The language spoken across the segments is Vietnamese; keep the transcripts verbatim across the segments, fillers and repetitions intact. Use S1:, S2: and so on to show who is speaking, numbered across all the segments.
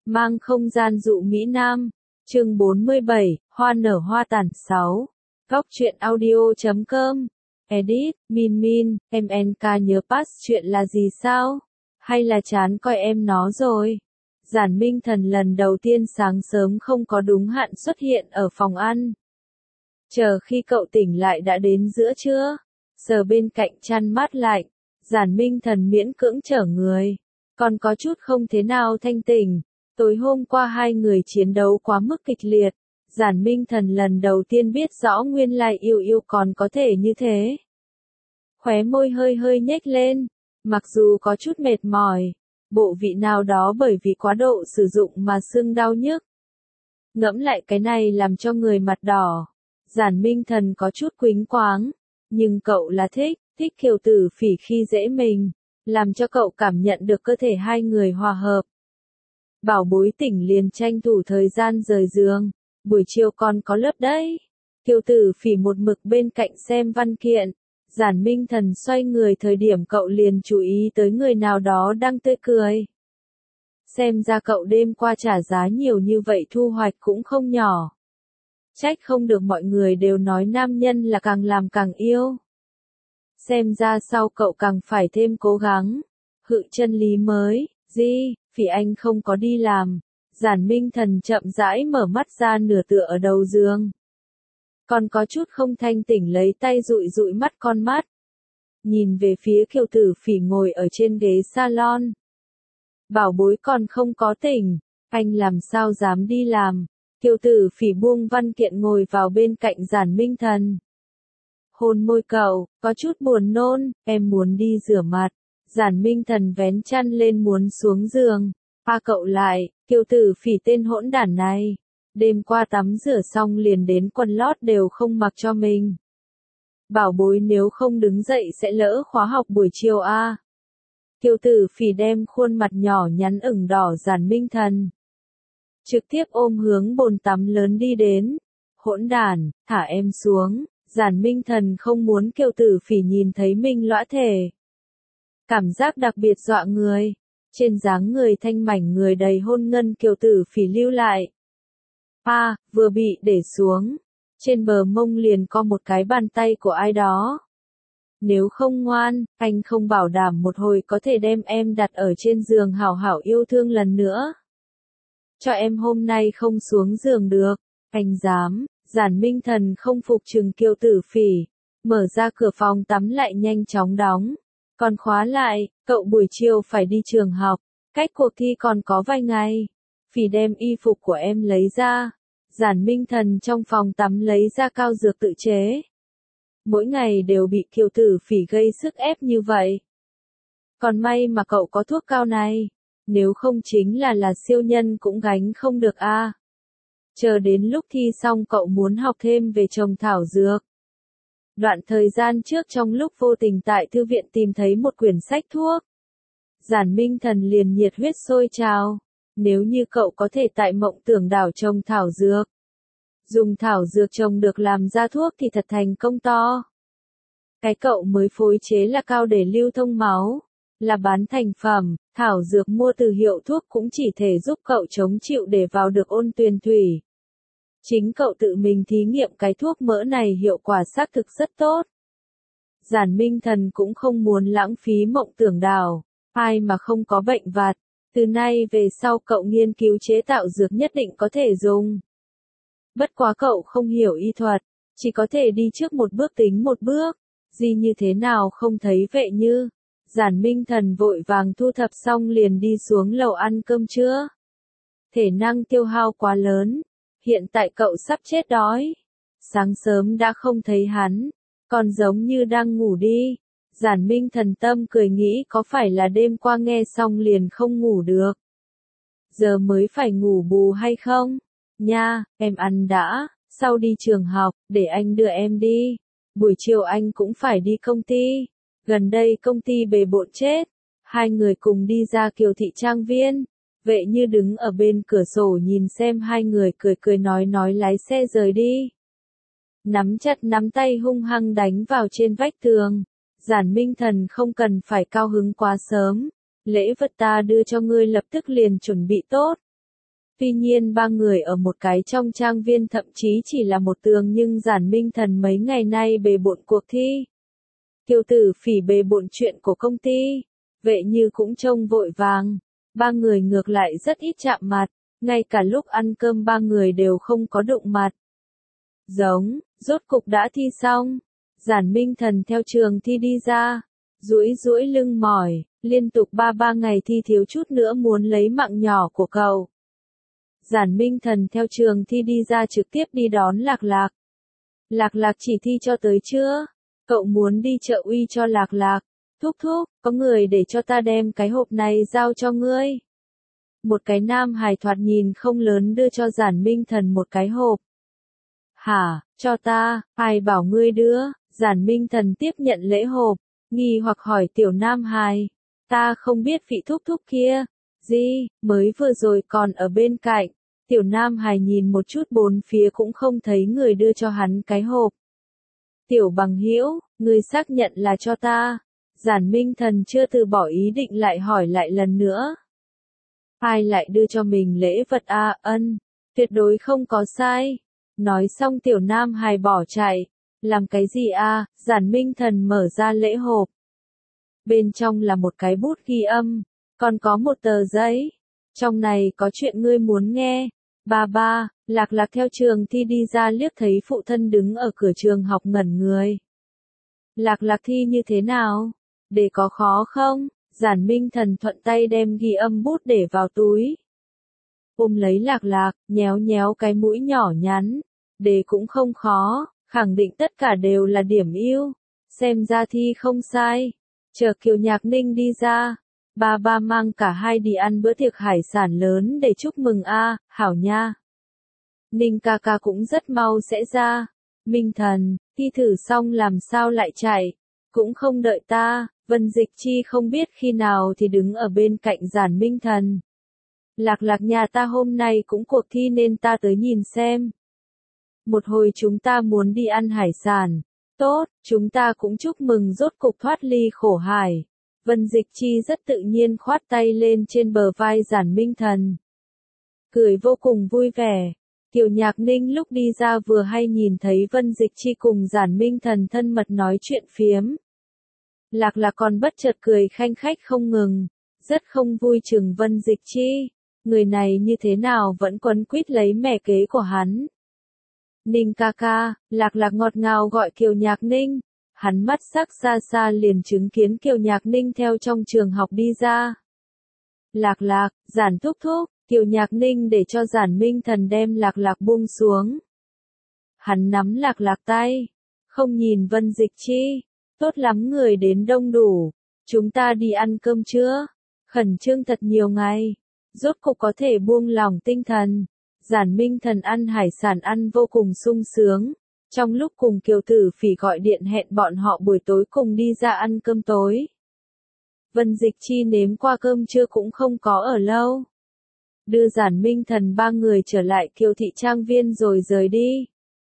S1: Mang không gian dụ Mỹ Nam. Chương bốn mươi bảy, Hoa nở hoa tàn sáu. Góc truyện audio chấm com. Edit, Min Min, em en ca nhớ pass chuyện là gì sao? Hay là chán coi em nó rồi? Giản Minh Thần lần đầu tiên sáng sớm không có đúng hạn xuất hiện ở phòng ăn. Chờ khi cậu tỉnh lại đã đến giữa trưa. Sờ bên cạnh chăn mát lạnh. Giản Minh Thần miễn cưỡng chở người. Còn có chút không thế nào thanh tỉnh. Tối hôm qua hai người chiến đấu quá mức kịch liệt. Giản Minh Thần lần đầu tiên biết rõ nguyên lai yêu yêu còn có thể như thế. Khóe môi hơi hơi nhếch lên. Mặc dù có chút mệt mỏi. Bộ vị nào đó bởi vì quá độ sử dụng mà sưng đau nhức. Ngẫm lại cái này làm cho người mặt đỏ. Giản Minh Thần có chút quĩnh quáng. Nhưng cậu là thích, thích Kiều Tử Phỉ khi dễ mình. Làm cho cậu cảm nhận được cơ thể hai người hòa hợp. Bảo bối tỉnh liền tranh thủ thời gian rời giường. Buổi chiều còn có lớp đấy. Kiều Tử Phỉ một mực bên cạnh xem văn kiện. Giản Minh Thần xoay người thời điểm cậu liền chú ý tới người nào đó đang tươi cười. Xem ra cậu đêm qua trả giá nhiều như vậy thu hoạch cũng không nhỏ. Trách không được mọi người đều nói nam nhân là càng làm càng yêu. Xem ra sau cậu càng phải thêm cố gắng. Hự chân lý mới, gì, Phỉ anh không có đi làm. Giản Minh Thần chậm rãi mở mắt ra nửa tựa ở đầu giường. Còn có chút không thanh tỉnh lấy tay dụi dụi mắt con mắt. Nhìn về phía Kiều Tử Phỉ ngồi ở trên ghế salon. Bảo bối còn không có tỉnh, anh làm sao dám đi làm. Kiều Tử Phỉ buông văn kiện ngồi vào bên cạnh Giản Minh Thần. Hôn môi cậu, có chút buồn nôn, em muốn đi rửa mặt. Giản Minh Thần vén chăn lên muốn xuống giường. Pa cậu lại, Kiều Tử Phỉ tên hỗn đản này. Đêm qua tắm rửa xong liền đến quần lót đều không mặc cho mình. Bảo bối nếu không đứng dậy sẽ lỡ khóa học buổi chiều a. À. Kiều Tử Phỉ đem khuôn mặt nhỏ nhắn ửng đỏ Giản Minh Thần. Trực tiếp ôm hướng bồn tắm lớn đi đến. Hỗn đản, thả em xuống. Giản Minh Thần không muốn Kiều Tử Phỉ nhìn thấy mình lõa thể. Cảm giác đặc biệt dọa người. Trên dáng người thanh mảnh người đầy hôn ngân Kiều Tử Phỉ lưu lại. À, vừa bị để xuống. Trên bờ mông liền có một cái bàn tay của ai đó. Nếu không ngoan, anh không bảo đảm một hồi có thể đem em đặt ở trên giường hảo hảo yêu thương lần nữa. Cho em hôm nay không xuống giường được. Anh dám. Giản Minh Thần không phục trừng Kiều Tử Phỉ. Mở ra cửa phòng tắm lại nhanh chóng đóng. Còn khóa lại, cậu buổi chiều phải đi trường học. Cách cuộc thi còn có vài ngày. Phỉ đem y phục của em lấy ra. Giản Minh Thần trong phòng tắm lấy ra cao dược tự chế. Mỗi ngày đều bị Kiều Tử Phỉ gây sức ép như vậy. Còn may mà cậu có thuốc cao này. Nếu không chính là là siêu nhân cũng gánh không được a. À. Chờ đến lúc thi xong cậu muốn học thêm về trồng thảo dược. Đoạn thời gian trước trong lúc vô tình tại thư viện tìm thấy một quyển sách thuốc. Giản Minh Thần liền nhiệt huyết sôi trào. Nếu như cậu có thể tại Mộng Tưởng đảo trồng thảo dược. Dùng thảo dược trồng được làm ra thuốc thì thật thành công to. Cái cậu mới phối chế là cao để lưu thông máu. Là bán thành phẩm, thảo dược mua từ hiệu thuốc cũng chỉ thể giúp cậu chống chịu để vào được Ôn Tuyền Thủy. Chính cậu tự mình thí nghiệm cái thuốc mỡ này hiệu quả xác thực rất tốt. Giản Minh Thần cũng không muốn lãng phí Mộng Tưởng đảo. Ai mà không có bệnh vặt. Từ nay về sau cậu nghiên cứu chế tạo dược nhất định có thể dùng. Bất quá cậu không hiểu y thuật. Chỉ có thể đi trước một bước tính một bước. Gì như thế nào không thấy vệ như. Giản Minh Thần vội vàng thu thập xong liền đi xuống lầu ăn cơm trưa. Thể năng tiêu hao quá lớn. Hiện tại cậu sắp chết đói. Sáng sớm đã không thấy hắn. Còn giống như đang ngủ đi. Giản Minh Thần tâm cười nghĩ có phải là đêm qua nghe xong liền không ngủ được. Giờ mới phải ngủ bù hay không? Nha, em ăn đã. Sau đi trường học, để anh đưa em đi. Buổi chiều anh cũng phải đi công ty. Gần đây công ty bề bộn chết. Hai người cùng đi ra Kiều Thị Trang Viên. Vệ như đứng ở bên cửa sổ nhìn xem hai người cười cười nói nói lái xe rời đi. Nắm chặt nắm tay hung hăng đánh vào trên vách tường. Giản Minh Thần không cần phải cao hứng quá sớm. Lễ vật ta đưa cho ngươi lập tức liền chuẩn bị tốt. Tuy nhiên ba người ở một cái trong trang viên thậm chí chỉ là một tường nhưng Giản Minh Thần mấy ngày nay bề bộn cuộc thi. Kiều Tử Phỉ bề bộn chuyện của công ty. Vệ Như cũng trông vội vàng. Ba người ngược lại rất ít chạm mặt. Ngay cả lúc ăn cơm ba người đều không có đụng mặt. Giống, rốt cục đã thi xong. Giản Minh Thần theo trường thi đi ra. Duỗi duỗi lưng mỏi, liên tục ba ba ngày thi thiếu chút nữa muốn lấy mạng nhỏ của cậu. Giản Minh Thần theo trường thi đi ra trực tiếp đi đón Lạc Lạc. Lạc Lạc chỉ thi cho tới trưa. Cậu muốn đi chợ uy cho Lạc Lạc. Thúc thúc, có người để cho ta đem cái hộp này giao cho ngươi. Một cái nam hài thoạt nhìn không lớn đưa cho Giản Minh Thần một cái hộp. Hả, cho ta, ai bảo ngươi đưa? Giản Minh Thần tiếp nhận lễ hộp, nghi hoặc hỏi tiểu nam hài. Ta không biết vị thúc thúc kia. Gì, mới vừa rồi còn ở bên cạnh. Tiểu nam hài nhìn một chút bốn phía cũng không thấy người đưa cho hắn cái hộp. Tiểu bằng hữu, ngươi xác nhận là cho ta. Giản Minh Thần chưa từ bỏ ý định lại hỏi lại lần nữa. Ai lại đưa cho mình lễ vật a? À, ân, tuyệt đối không có sai. Nói xong tiểu nam hài bỏ chạy. Làm cái gì a? À? Giản Minh Thần mở ra lễ hộp. Bên trong là một cái bút ghi âm, còn có một tờ giấy. Trong này có chuyện ngươi muốn nghe. Ba ba, Lạc Lạc theo trường thi đi ra liếc thấy phụ thân đứng ở cửa trường học ngẩn người. Lạc Lạc thi như thế nào? Để có khó không? Giản Minh Thần thuận tay đem ghi âm bút để vào túi. Ôm lấy Lạc Lạc, nhéo nhéo cái mũi nhỏ nhắn. Đề cũng không khó, khẳng định tất cả đều là điểm ưu. Xem ra thi không sai. Chờ Kiều Nhạc Ninh đi ra. Ba ba mang cả hai đi ăn bữa tiệc hải sản lớn để chúc mừng a, à, hảo nha. Ninh ca ca cũng rất mau sẽ ra. Minh Thần, thi thử xong làm sao lại chạy? Cũng không đợi ta. Vân Dịch Chi không biết khi nào thì đứng ở bên cạnh Giản Minh Thần. Lạc Lạc nhà ta hôm nay cũng cuộc thi nên ta tới nhìn xem. Một hồi chúng ta muốn đi ăn hải sản. Tốt, chúng ta cũng chúc mừng rốt cục thoát ly khổ hải. Vân Dịch Chi rất tự nhiên khoát tay lên trên bờ vai Giản Minh Thần. Cười vô cùng vui vẻ. Kiều Nhạc Ninh lúc đi ra vừa hay nhìn thấy Vân Dịch Chi cùng Giản Minh Thần thân mật nói chuyện phiếm. Lạc Lạc còn bất chợt cười khanh khách không ngừng. Rất không vui chừng Vân Dịch Chi. Người này như thế nào vẫn quấn quýt lấy mẹ kế của hắn. Ninh ca ca, Lạc Lạc ngọt ngào gọi Kiều Nhạc Ninh. Hắn mắt sắc xa xa liền chứng kiến Kiều Nhạc Ninh theo trong trường học đi ra. Lạc Lạc, Giản thúc thúc, Kiều Nhạc Ninh để cho Giản Minh Thần đem Lạc Lạc buông xuống. Hắn nắm Lạc Lạc tay. Không nhìn Vân Dịch Chi. Tốt lắm người đến đông đủ. Chúng ta đi ăn cơm chưa? Khẩn trương thật nhiều ngày. Rốt cục có thể buông lòng tinh thần. Giản Minh Thần ăn hải sản ăn vô cùng sung sướng. Trong lúc cùng Kiều Tử Phỉ gọi điện hẹn bọn họ buổi tối cùng đi ra ăn cơm tối. Vân Dịch Chi nếm qua cơm trưa cũng không có ở lâu. Đưa Giản Minh Thần ba người trở lại Kiều Thị Trang Viên rồi rời đi.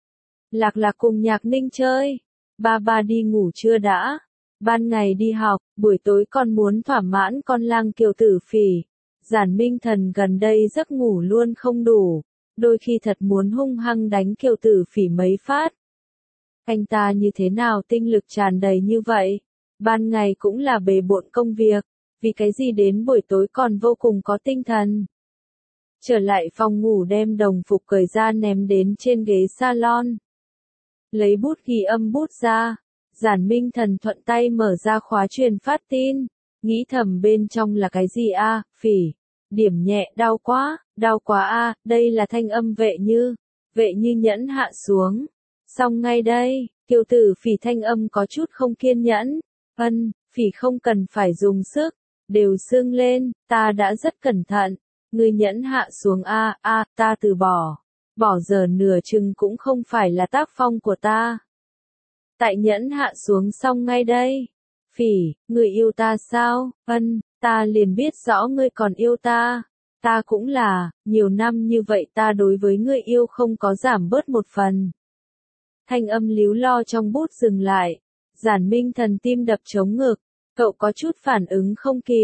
S1: Lạc Lạc cùng Nhạc Ninh chơi. Ba ba đi ngủ chưa đã. Ban ngày đi học, buổi tối con muốn thỏa mãn con lang Kiều Tử Phỉ. Giản Minh Thần gần đây giấc ngủ luôn không đủ. Đôi khi thật muốn hung hăng đánh Kiều Tử Phỉ mấy phát. Anh ta như thế nào tinh lực tràn đầy như vậy? Ban ngày cũng là bề bộn công việc. Vì cái gì đến buổi tối còn vô cùng có tinh thần? Trở lại phòng ngủ đem đồng phục cởi ra ném đến trên ghế salon. Lấy bút ghi âm bút ra. Giản Minh Thần thuận tay mở ra khóa truyền phát tin. Nghĩ thầm bên trong là cái gì a? À, Phỉ. Điểm nhẹ, đau quá, đau quá a, à, đây là thanh âm Vệ Như. Vệ Như nhẫn hạ xuống. Xong ngay đây, Kiều Tử Phỉ thanh âm có chút không kiên nhẫn. Ân, Phỉ không cần phải dùng sức. Đều sưng lên, ta đã rất cẩn thận. Ngươi nhẫn hạ xuống a, à, a, à, ta từ bỏ. Bỏ giờ nửa chừng cũng không phải là tác phong của ta. Tại nhẫn hạ xuống xong ngay đây. Phỉ, ngươi yêu ta sao? Ân, ta liền biết rõ ngươi còn yêu ta. Ta cũng là, nhiều năm như vậy ta đối với ngươi yêu không có giảm bớt một phần. Thanh âm líu lo trong bút dừng lại. Giản Minh Thần tim đập trống ngực. Cậu có chút phản ứng không kịp.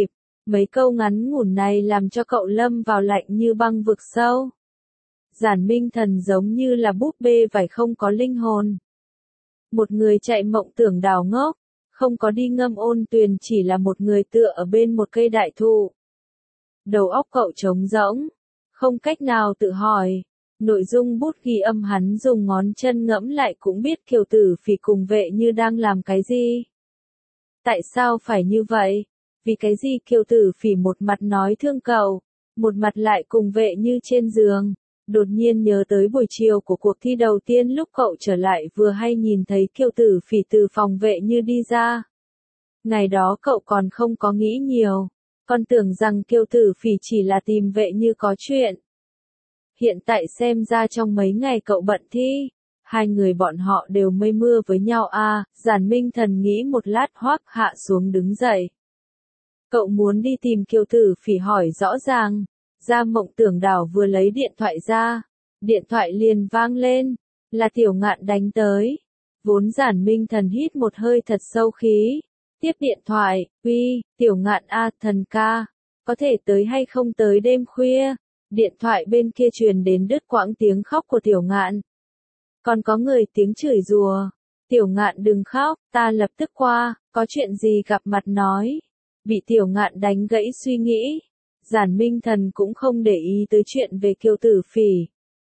S1: Mấy câu ngắn ngủn này làm cho cậu lâm vào lạnh như băng vực sâu. Giản Minh Thần giống như là búp bê vải không có linh hồn. Một người chạy mộng tưởng đào ngốc, không có đi ngâm ôn tuyền, chỉ là một người tựa ở bên một cây đại thụ. Đầu óc cậu trống rỗng, không cách nào tự hỏi. Nội dung bút ghi âm hắn dùng ngón chân ngẫm lại cũng biết Kiều Tử Phỉ cùng Vệ Như đang làm cái gì. Tại sao phải như vậy? Vì cái gì Kiều Tử Phỉ một mặt nói thương cậu, một mặt lại cùng Vệ Như trên giường. Đột nhiên nhớ tới buổi chiều của cuộc thi đầu tiên lúc cậu trở lại vừa hay nhìn thấy Kiều Tử Phỉ từ phòng Vệ Như đi ra. Ngày đó cậu còn không có nghĩ nhiều, còn tưởng rằng Kiều Tử Phỉ chỉ là tìm Vệ Như có chuyện. Hiện tại xem ra trong mấy ngày cậu bận thi, hai người bọn họ đều mây mưa với nhau à, Giản Minh Thần nghĩ một lát hoắc hạ xuống đứng dậy. Cậu muốn đi tìm Kiều Tử Phỉ hỏi rõ ràng. Gia Mộng Tưởng Đảo vừa lấy điện thoại ra, điện thoại liền vang lên, là Tiểu Ngạn đánh tới. Vốn Giản Minh Thần hít một hơi thật sâu khí, tiếp điện thoại, uy, Tiểu Ngạn a, thần ca, có thể tới hay không tới đêm khuya? Điện thoại bên kia truyền đến đứt quãng tiếng khóc của Tiểu Ngạn. Còn có người tiếng chửi rủa, Tiểu Ngạn đừng khóc, ta lập tức qua, có chuyện gì gặp mặt nói. Bị Tiểu Ngạn đánh gãy suy nghĩ. Giản Minh Thần cũng không để ý tới chuyện về Kiều Tử Phỉ.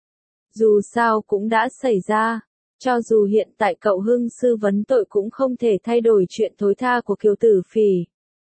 S1: Dù sao cũng đã xảy ra, cho dù hiện tại cậu hưng sư vấn tội cũng không thể thay đổi chuyện thối tha của Kiều Tử Phỉ.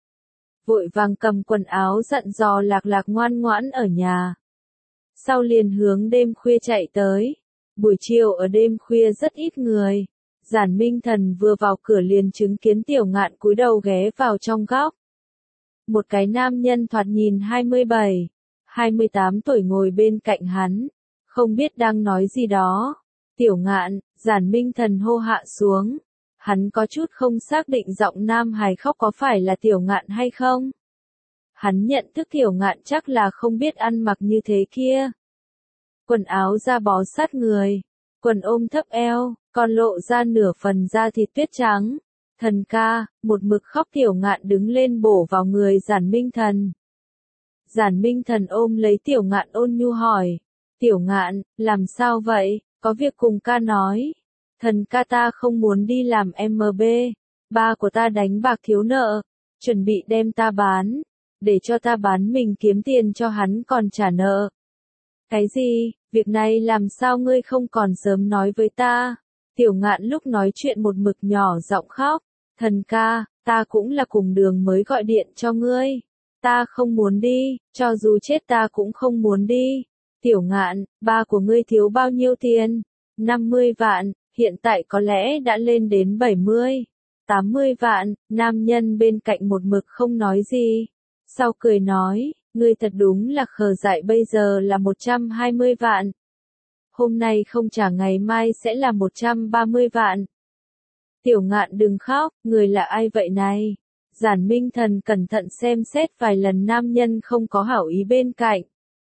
S1: Vội vàng cầm quần áo dặn dò Lạc Lạc ngoan ngoãn ở nhà. Sau liền hướng đêm khuya chạy tới. Buổi chiều ở đêm khuya rất ít người. Giản Minh Thần vừa vào cửa liền chứng kiến Tiểu Ngạn cúi đầu ghé vào trong góc. Một cái nam nhân thoạt nhìn hai mươi bảy, hai mươi tám tuổi ngồi bên cạnh hắn, không biết đang nói gì đó. Tiểu Ngạn, Giản Minh Thần hô hạ xuống. Hắn có chút không xác định giọng nam hài khóc có phải là Tiểu Ngạn hay không. Hắn nhận thức Tiểu Ngạn chắc là không biết ăn mặc như thế kia. Quần áo da bó sát người, quần ôm thấp eo, còn lộ ra nửa phần da thịt tuyết trắng. Thần ca, một mực khóc Tiểu Ngạn đứng lên bổ vào người Giản Minh Thần. Giản Minh Thần ôm lấy Tiểu Ngạn ôn nhu hỏi. Tiểu Ngạn, làm sao vậy, có việc cùng ca nói. Thần ca ta không muốn đi làm em bê, ba của ta đánh bạc thiếu nợ, chuẩn bị đem ta bán, để cho ta bán mình kiếm tiền cho hắn còn trả nợ. Cái gì, việc này làm sao ngươi không còn sớm nói với ta? Tiểu Ngạn lúc nói chuyện một mực nhỏ giọng khóc. Thần ca, ta cũng là cùng đường mới gọi điện cho ngươi. Ta không muốn đi, cho dù chết ta cũng không muốn đi. Tiểu Ngạn, ba của ngươi thiếu bao nhiêu tiền? năm mươi vạn, hiện tại có lẽ đã lên đến bảy mươi, tám mươi vạn. Nam nhân bên cạnh một mực không nói gì. Sau cười nói, ngươi thật đúng là khờ dại, bây giờ là một trăm hai mươi vạn. Hôm nay không trả ngày mai sẽ là một trăm ba mươi vạn. Tiểu Ngạn đừng khóc, người là ai vậy này? Giản Minh Thần cẩn thận xem xét vài lần nam nhân không có hảo ý bên cạnh.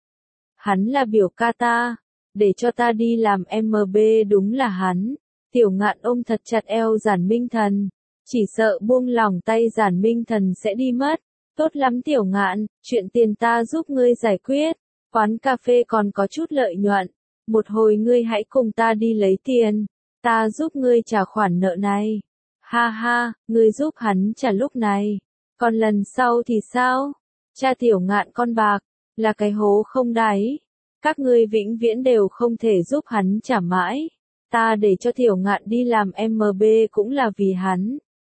S1: Hắn là biểu ca ta, để cho ta đi làm em bê đúng là hắn. Tiểu Ngạn ôm thật chặt eo Giản Minh Thần, chỉ sợ buông lỏng tay Giản Minh Thần sẽ đi mất. Tốt lắm Tiểu Ngạn, chuyện tiền ta giúp ngươi giải quyết, quán cà phê còn có chút lợi nhuận, một hồi ngươi hãy cùng ta đi lấy tiền, ta giúp ngươi trả khoản nợ này. Ha ha, ngươi giúp hắn trả lúc này, còn lần sau thì sao? Cha Tiểu Ngạn con bạc, là cái hố không đáy, các ngươi vĩnh viễn đều không thể giúp hắn trả mãi, ta để cho Tiểu Ngạn đi làm em bê cũng là vì hắn.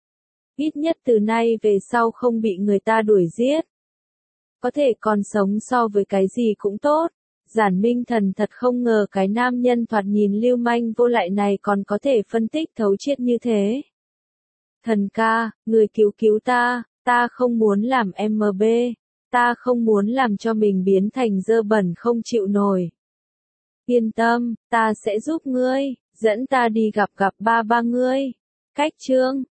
S1: Ít nhất từ nay về sau không bị người ta đuổi giết. Có thể còn sống so với cái gì cũng tốt. Giản Minh Thần thật không ngờ cái nam nhân thoạt nhìn lưu manh vô lại này còn có thể phân tích thấu triệt như thế. Thần ca, người cứu cứu ta, ta không muốn làm em bê, ta không muốn làm cho mình biến thành dơ bẩn không chịu nổi. Yên tâm, ta sẽ giúp ngươi, dẫn ta đi gặp gặp ba ba ngươi. Cách chương